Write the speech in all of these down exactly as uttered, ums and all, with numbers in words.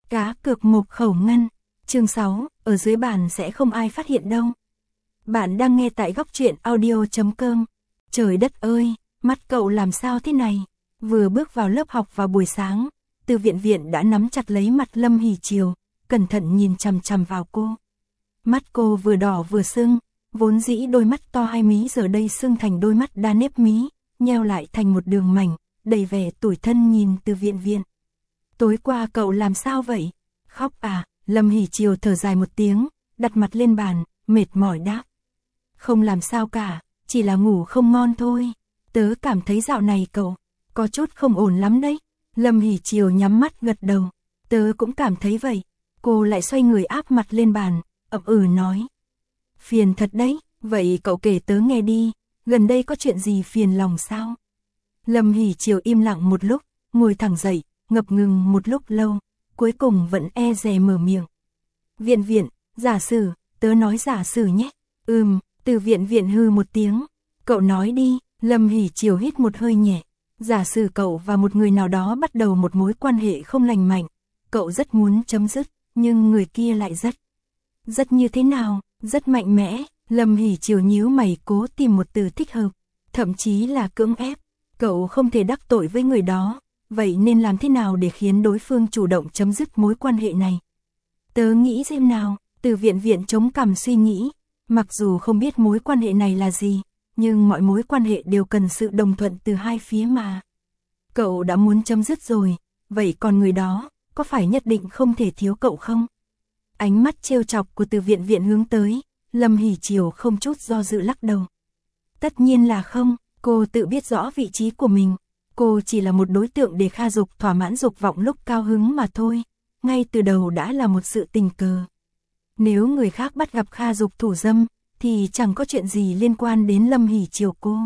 Cá cược một khẩu ngân. Chương sáu, ở dưới bàn sẽ không ai phát hiện đâu. Bạn đang nghe tại góc truyện audio chấm com. Trời đất ơi, mắt cậu làm sao thế này? Vừa bước vào lớp học vào buổi sáng, Từ Viện Viện đã nắm chặt lấy mặt Lâm Hỷ Triều, cẩn thận nhìn chằm chằm vào cô. Mắt cô vừa đỏ vừa sưng, vốn dĩ đôi mắt to hai mí giờ đây sưng thành đôi mắt đa nếp mí, nheo lại thành một đường mảnh, đầy vẻ tủi thân nhìn Từ Viện Viện. Tối qua cậu làm sao vậy? Khóc à? Lâm Hỷ Triều thở dài một tiếng, đặt mặt lên bàn, mệt mỏi đáp. Không làm sao cả, chỉ là ngủ không ngon thôi. Tớ cảm thấy dạo này cậu có chút không ổn lắm đấy. Lâm Hỷ Triều nhắm mắt gật đầu. Tớ cũng cảm thấy vậy. Cô lại xoay người áp mặt lên bàn, ậm ừ nói. Phiền thật đấy, vậy cậu kể tớ nghe đi, gần đây có chuyện gì phiền lòng sao? Lâm Hỷ Triều im lặng một lúc, ngồi thẳng dậy, ngập ngừng một lúc lâu, cuối cùng vẫn e dè mở miệng. Viện Viện, giả sử, tớ nói giả sử nhé. Ừm, Từ Viện Viện hư một tiếng. Cậu nói đi. Lâm Hỷ Triều hít một hơi nhẹ. Giả sử cậu và một người nào đó bắt đầu một mối quan hệ không lành mạnh. Cậu rất muốn chấm dứt, nhưng người kia lại rất... Rất như thế nào? Rất mạnh mẽ. Lâm Hỷ Triều nhíu mày cố tìm một từ thích hợp. Thậm chí là cưỡng ép. Cậu không thể đắc tội với người đó. Vậy nên làm thế nào để khiến đối phương chủ động chấm dứt mối quan hệ này? Tớ nghĩ xem nào. Từ Viện Viện chống cằm suy nghĩ. Mặc dù không biết mối quan hệ này là gì, nhưng mọi mối quan hệ đều cần sự đồng thuận từ hai phía mà. Cậu đã muốn chấm dứt rồi, vậy còn người đó, có phải nhất định không thể thiếu cậu không? Ánh mắt trêu chọc của Từ Viện Viện hướng tới, Lâm Hỷ Triều không chút do dự lắc đầu. Tất nhiên là không, cô tự biết rõ vị trí của mình. Cô chỉ là một đối tượng để Kha Dục thỏa mãn dục vọng lúc cao hứng mà thôi. Ngay từ đầu đã là một sự tình cờ. Nếu người khác bắt gặp Kha Dục thủ dâm, thì chẳng có chuyện gì liên quan đến Lâm Hỷ Triều cô.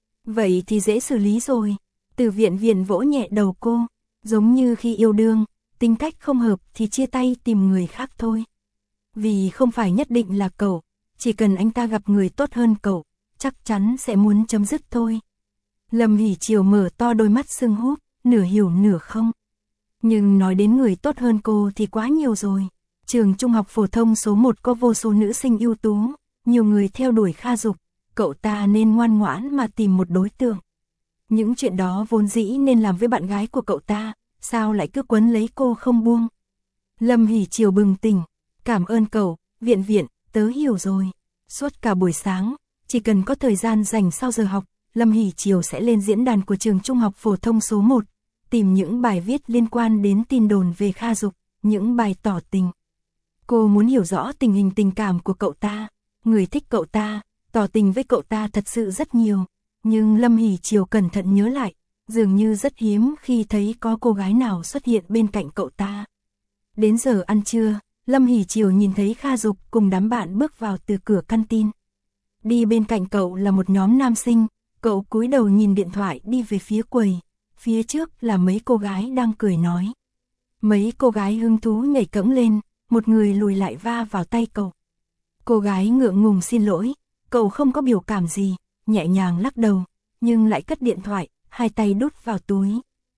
Vậy thì dễ xử lý rồi. Từ Viện Viện vỗ nhẹ đầu cô. Giống như khi yêu đương, tính cách không hợp thì chia tay tìm người khác thôi. Vì không phải nhất định là cậu, chỉ cần anh ta gặp người tốt hơn cậu, chắc chắn sẽ muốn chấm dứt thôi. Lâm Hỷ Triều mở to đôi mắt sưng húp, nửa hiểu nửa không. Nhưng nói đến người tốt hơn cô thì quá nhiều rồi. Trường trung học phổ thông số một có vô số nữ sinh ưu tú, nhiều người theo đuổi Kha Dục, cậu ta nên ngoan ngoãn mà tìm một đối tượng. Những chuyện đó vốn dĩ nên làm với bạn gái của cậu ta, sao lại cứ quấn lấy cô không buông? Lâm Hỷ Triều bừng tỉnh, cảm ơn cậu, Viện Viện, tớ hiểu rồi. Suốt cả buổi sáng, chỉ cần có thời gian dành sau giờ học, Lâm Hỷ Triều sẽ lên diễn đàn của trường trung học phổ thông số một, tìm những bài viết liên quan đến tin đồn về Kha Dục, những bài tỏ tình. Cô muốn hiểu rõ tình hình tình cảm của cậu ta, người thích cậu ta, tỏ tình với cậu ta thật sự rất nhiều, nhưng Lâm Hỷ Triều cẩn thận nhớ lại, dường như rất hiếm khi thấy có cô gái nào xuất hiện bên cạnh cậu ta. Đến giờ ăn trưa, Lâm Hỷ Triều nhìn thấy Kha Dục cùng đám bạn bước vào từ cửa canteen. Đi bên cạnh cậu là một nhóm nam sinh, cậu cúi đầu nhìn điện thoại đi về phía quầy, phía trước là mấy cô gái đang cười nói. Mấy cô gái hứng thú nhảy cẫng lên, một người lùi lại va vào tay cậu. Cô gái ngượng ngùng xin lỗi, cậu không có biểu cảm gì, nhẹ nhàng lắc đầu, nhưng lại cất điện thoại, hai tay đút vào túi.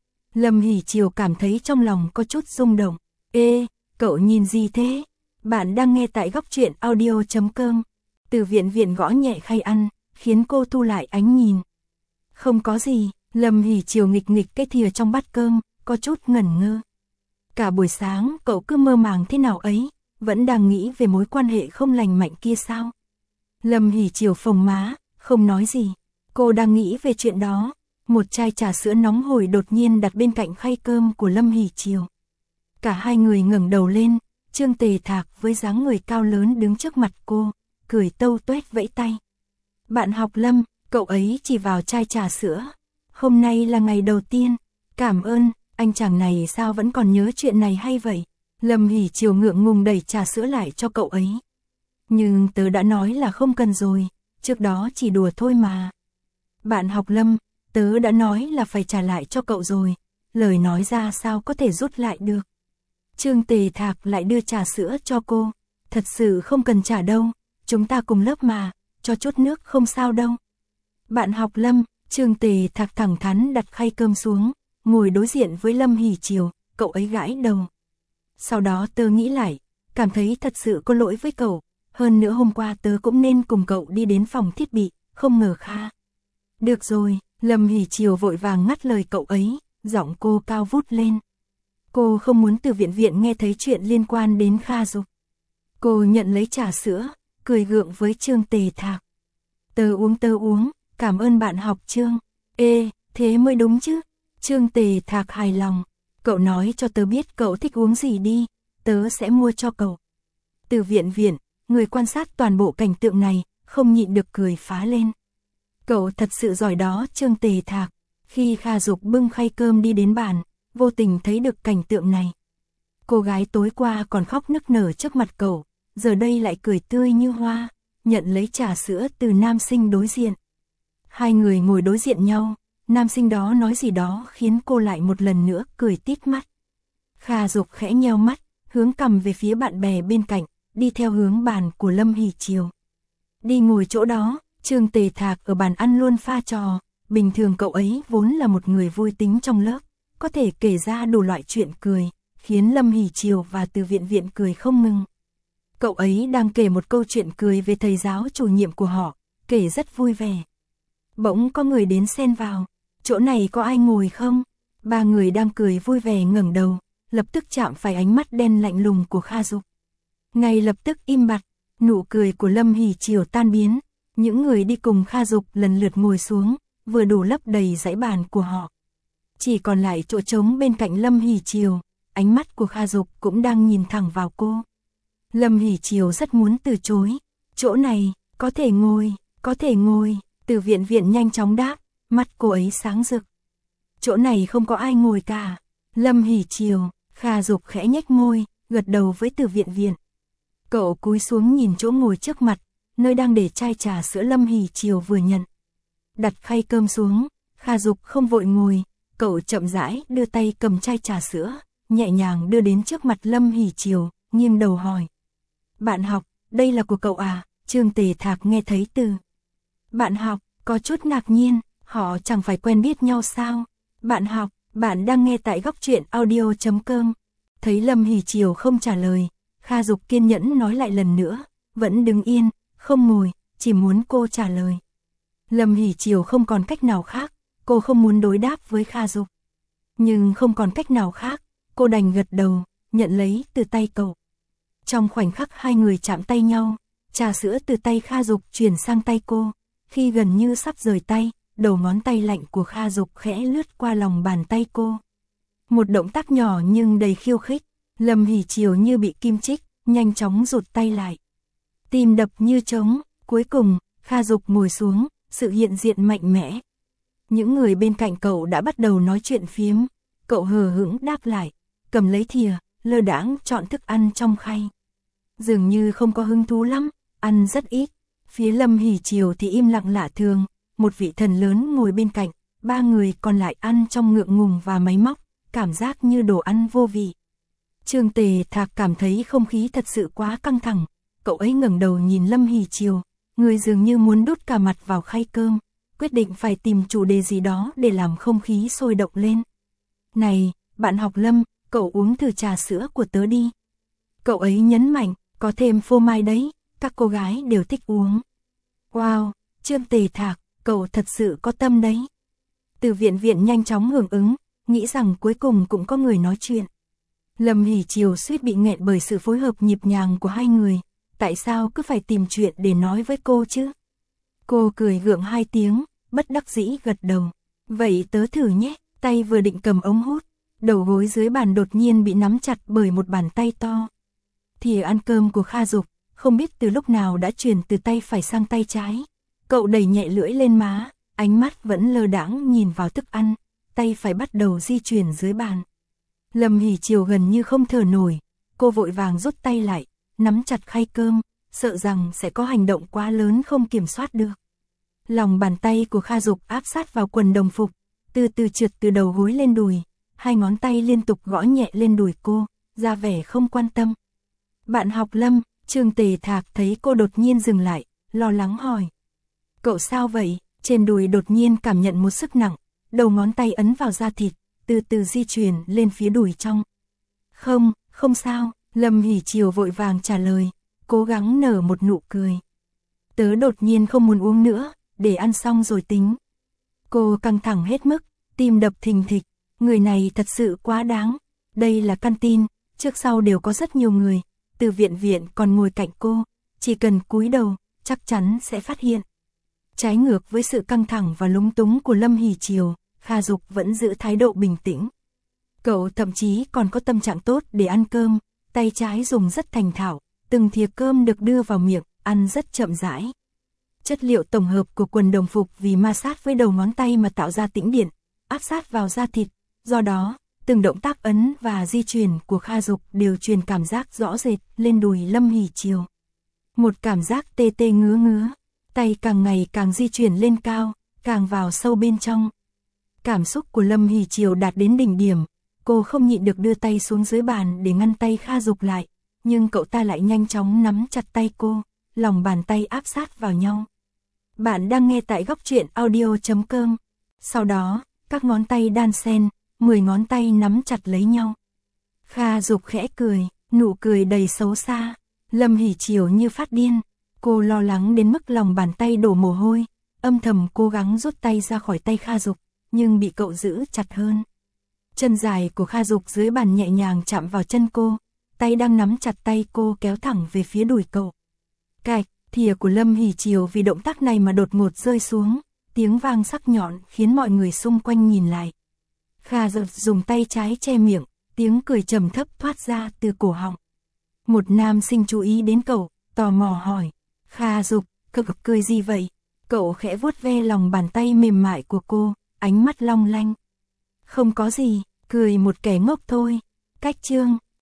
Lâm Hỷ Triều cảm thấy trong lòng có chút rung động. Ê, cậu nhìn gì thế? Bạn đang nghe tại góc truyện audio chấm com. Từ Viện Viện gõ nhẹ khay ăn, khiến cô thu lại ánh nhìn. Không có gì, Lâm Hỷ Triều nghịch nghịch cái thìa trong bát cơm, có chút ngẩn ngơ. Cả buổi sáng cậu cứ mơ màng thế nào ấy, vẫn đang nghĩ về mối quan hệ không lành mạnh kia sao? Lâm Hỷ Triều phồng má, không nói gì. Cô đang nghĩ về chuyện đó. Một chai trà sữa nóng hổi đột nhiên đặt bên cạnh khay cơm của Lâm Hỷ Triều. Cả hai người ngẩng đầu lên, Trương Tề Thạc với dáng người cao lớn đứng trước mặt cô, cười tâu tuét vẫy tay. Bạn học Lâm, cậu ấy chỉ vào chai trà sữa. Hôm nay là ngày đầu tiên. Cảm ơn, anh chàng này sao vẫn còn nhớ chuyện này hay vậy? Lâm Hỷ Triều ngượng ngùng đẩy trà sữa lại cho cậu ấy. Nhưng tớ đã nói là không cần rồi, trước đó chỉ đùa thôi mà. Bạn học Lâm, tớ đã nói là phải trả lại cho cậu rồi, lời nói ra sao có thể rút lại được. Trương Tề Thạc lại đưa trà sữa cho cô. Thật sự không cần trả đâu, chúng ta cùng lớp mà, cho chút nước không sao đâu. Bạn học Lâm, Trương Tề Thạc thẳng thắn đặt khay cơm xuống, ngồi đối diện với Lâm Hỷ Triều, cậu ấy gãi đầu. sau đó tớ nghĩ lại, cảm thấy thật sự có lỗi với cậu, hơn nữa hôm qua tớ cũng nên cùng cậu đi đến phòng thiết bị, không ngờ Kha. Được rồi, Lâm Hỷ Triều vội vàng ngắt lời cậu ấy, giọng cô cao vút lên. Cô không muốn Từ Viện Viện nghe thấy chuyện liên quan đến Kha Dục. Cô nhận lấy trà sữa, cười gượng với Trương Tề Thạc. Tớ uống tớ uống, cảm ơn bạn học Trương. Ê, thế mới đúng chứ. Trương Tề Thạc hài lòng. Cậu nói cho tớ biết cậu thích uống gì đi, tớ sẽ mua cho cậu. Từ Viện Viện, người quan sát toàn bộ cảnh tượng này, không nhịn được cười phá lên. Cậu thật sự giỏi đó Trương Tề Thạc. Khi Kha Dục bưng khay cơm đi đến bàn, vô tình thấy được cảnh tượng này. Cô gái tối qua còn khóc nức nở trước mặt cậu, giờ đây lại cười tươi như hoa, nhận lấy trà sữa từ nam sinh đối diện. Hai người ngồi đối diện nhau, nam sinh đó nói gì đó khiến cô lại một lần nữa cười tít mắt. Kha Dục khẽ nheo mắt, hướng cằm về phía bạn bè bên cạnh, đi theo hướng bàn của Lâm Hỷ Triều. Đi ngồi chỗ đó, Trương Tề Thạc ở bàn ăn luôn pha trò, bình thường cậu ấy vốn là một người vui tính trong lớp, có thể kể ra đủ loại chuyện cười, khiến Lâm Hỷ Triều và Từ Viện Viện cười không ngừng. Cậu ấy đang kể một câu chuyện cười về thầy giáo chủ nhiệm của họ, kể rất vui vẻ. Bỗng có người đến xen vào, chỗ này có ai ngồi không? Ba người đang cười vui vẻ ngẩng đầu, lập tức chạm phải ánh mắt đen lạnh lùng của Kha Dục. Ngay lập tức im bặt, nụ cười của Lâm Hỷ Triều tan biến, những người đi cùng Kha Dục lần lượt ngồi xuống, vừa đủ lấp đầy dãy bàn của họ. Chỉ còn lại chỗ trống bên cạnh Lâm Hỷ Triều, ánh mắt của Kha Dục cũng đang nhìn thẳng vào cô. Lâm Hỷ Triều rất muốn từ chối, chỗ này, có thể ngồi, có thể ngồi, Từ Viện Viện nhanh chóng đáp, mắt cô ấy sáng rực. Chỗ này không có ai ngồi cả. Lâm Hỷ Triều, Kha Dục khẽ nhếch môi, gật đầu với Từ Viện Viện. Cậu cúi xuống nhìn chỗ ngồi trước mặt, nơi đang để chai trà sữa Lâm Hỷ Triều vừa nhận. Đặt khay cơm xuống, Kha Dục không vội ngồi, cậu chậm rãi đưa tay cầm chai trà sữa, nhẹ nhàng đưa đến trước mặt Lâm Hỷ Triều, nghiêng đầu hỏi. Bạn học, đây là của cậu à? Trương Tề Thạc nghe thấy từ bạn học, có chút ngạc nhiên, họ chẳng phải quen biết nhau sao? Bạn học, bạn đang nghe tại góc truyện audio chấm com. Thấy Lâm Hỷ Triều không trả lời, Kha Dục kiên nhẫn nói lại lần nữa, vẫn đứng yên, không ngồi, chỉ muốn cô trả lời. Lâm Hỷ Triều không còn cách nào khác, cô không muốn đối đáp với Kha Dục. Nhưng không còn cách nào khác, cô đành gật đầu, nhận lấy từ tay cậu. Trong khoảnh khắc hai người chạm tay nhau, trà sữa từ tay Kha Dục chuyển sang tay cô. Khi gần như sắp rời tay, đầu ngón tay lạnh của Kha Dục khẽ lướt qua lòng bàn tay cô. Một động tác nhỏ nhưng đầy khiêu khích, Lâm Hỷ Triều như bị kim chích, nhanh chóng rụt tay lại. Tim đập như trống, cuối cùng, Kha Dục ngồi xuống, sự hiện diện mạnh mẽ. Những người bên cạnh cậu đã bắt đầu nói chuyện phiếm, cậu hờ hững đáp lại, cầm lấy thìa, lơ đãng chọn thức ăn trong khay. Dường như không có hứng thú lắm, ăn rất ít. Phía Lâm Hỷ Triều thì im lặng lạ thường, một vị thần lớn ngồi bên cạnh, ba người còn lại ăn trong ngượng ngùng và máy móc, cảm giác như đồ ăn vô vị. Trương Tề Thạc cảm thấy không khí thật sự quá căng thẳng, cậu ấy ngẩng đầu nhìn Lâm Hỷ Triều, người dường như muốn đút cả mặt vào khay cơm, quyết định phải tìm chủ đề gì đó để làm không khí sôi động lên. Này, bạn học Lâm, cậu uống thử trà sữa của tớ đi. Cậu ấy nhấn mạnh, có thêm phô mai đấy, các cô gái đều thích uống. Wow, Trương Tề Thạc, cậu thật sự có tâm đấy. Từ Viện Viện nhanh chóng hưởng ứng, nghĩ rằng cuối cùng cũng có người nói chuyện. Lâm Hỷ Triều suýt bị nghẹn bởi sự phối hợp nhịp nhàng của hai người, tại sao cứ phải tìm chuyện để nói với cô chứ? Cô cười gượng hai tiếng, bất đắc dĩ gật đầu. Vậy tớ thử nhé, tay vừa định cầm ống hút, đầu gối dưới bàn đột nhiên bị nắm chặt bởi một bàn tay to. Thìa ăn cơm của Kha Dục, không biết từ lúc nào đã chuyển từ tay phải sang tay trái. Cậu đẩy nhẹ lưỡi lên má, ánh mắt vẫn lơ đãng nhìn vào thức ăn, tay phải bắt đầu di chuyển dưới bàn. Lâm Hỷ Triều gần như không thở nổi, cô vội vàng rút tay lại, nắm chặt khay cơm, sợ rằng sẽ có hành động quá lớn không kiểm soát được. Lòng bàn tay của Kha Dục áp sát vào quần đồng phục, từ từ trượt từ đầu gối lên đùi, hai ngón tay liên tục gõ nhẹ lên đùi cô, ra vẻ không quan tâm. Bạn học Lâm, Trương Tề Thạc thấy cô đột nhiên dừng lại, lo lắng hỏi. Cậu sao vậy? Trên đùi đột nhiên cảm nhận một sức nặng, đầu ngón tay ấn vào da thịt, từ từ di chuyển lên phía đùi trong. Không, Không sao, Lâm Hỷ Triều vội vàng trả lời, cố gắng nở một nụ cười. Tớ đột nhiên không muốn uống nữa, để ăn xong rồi tính. Cô căng thẳng hết mức, tim đập thình thịch, người này thật sự quá đáng. Đây là căn tin, trước sau đều có rất nhiều người, từ viện viện còn ngồi cạnh cô, chỉ cần cúi đầu, chắc chắn sẽ phát hiện. Trái ngược với sự căng thẳng và lúng túng của Lâm Hỷ Triều, Kha Dục vẫn giữ thái độ bình tĩnh. Cậu thậm chí còn có tâm trạng tốt để ăn cơm, tay trái dùng rất thành thạo, từng thìa cơm được đưa vào miệng, ăn rất chậm rãi. Chất liệu tổng hợp của quần đồng phục vì ma sát với đầu ngón tay mà tạo ra tĩnh điện, áp sát vào da thịt, do đó, từng động tác ấn và di chuyển của Kha Dục đều truyền cảm giác rõ rệt lên đùi Lâm Hỷ Triều. Một cảm giác tê tê ngứa ngứa, tay càng ngày càng di chuyển lên cao, càng vào sâu bên trong. Cảm xúc của Lâm Hỷ Triều đạt đến đỉnh điểm, cô không nhịn được đưa tay xuống dưới bàn để ngăn tay Kha Dục lại, nhưng cậu ta lại nhanh chóng nắm chặt tay cô, lòng bàn tay áp sát vào nhau. Bạn đang nghe tại góc truyện audio chấm com. Sau đó, các ngón tay đan xen, mười ngón tay nắm chặt lấy nhau. Kha Dục khẽ cười, nụ cười đầy xấu xa. Lâm Hỷ Triều như phát điên, cô lo lắng đến mức lòng bàn tay đổ mồ hôi, âm thầm cố gắng rút tay ra khỏi tay Kha Dục, nhưng bị cậu giữ chặt hơn. Chân dài của Kha Dục dưới bàn nhẹ nhàng chạm vào chân cô, tay đang nắm chặt tay cô kéo thẳng về phía đùi cậu. Cạch, thìa của Lâm Hỷ Triều vì động tác này mà đột ngột rơi xuống, tiếng vang sắc nhọn khiến mọi người xung quanh nhìn lại. Kha Dục dùng tay trái che miệng, tiếng cười trầm thấp thoát ra từ cổ họng. Một nam sinh chú ý đến cậu, tò mò hỏi, Kha Dục, cậu cười gì vậy? Cậu khẽ vuốt ve lòng bàn tay mềm mại của cô, ánh mắt long lanh. Không có gì, cười một kẻ ngốc thôi. Cách chương